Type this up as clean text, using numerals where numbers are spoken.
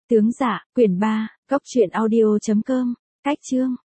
Tướng Dạ, quyển 3, góc truyện audio.com, cách chương.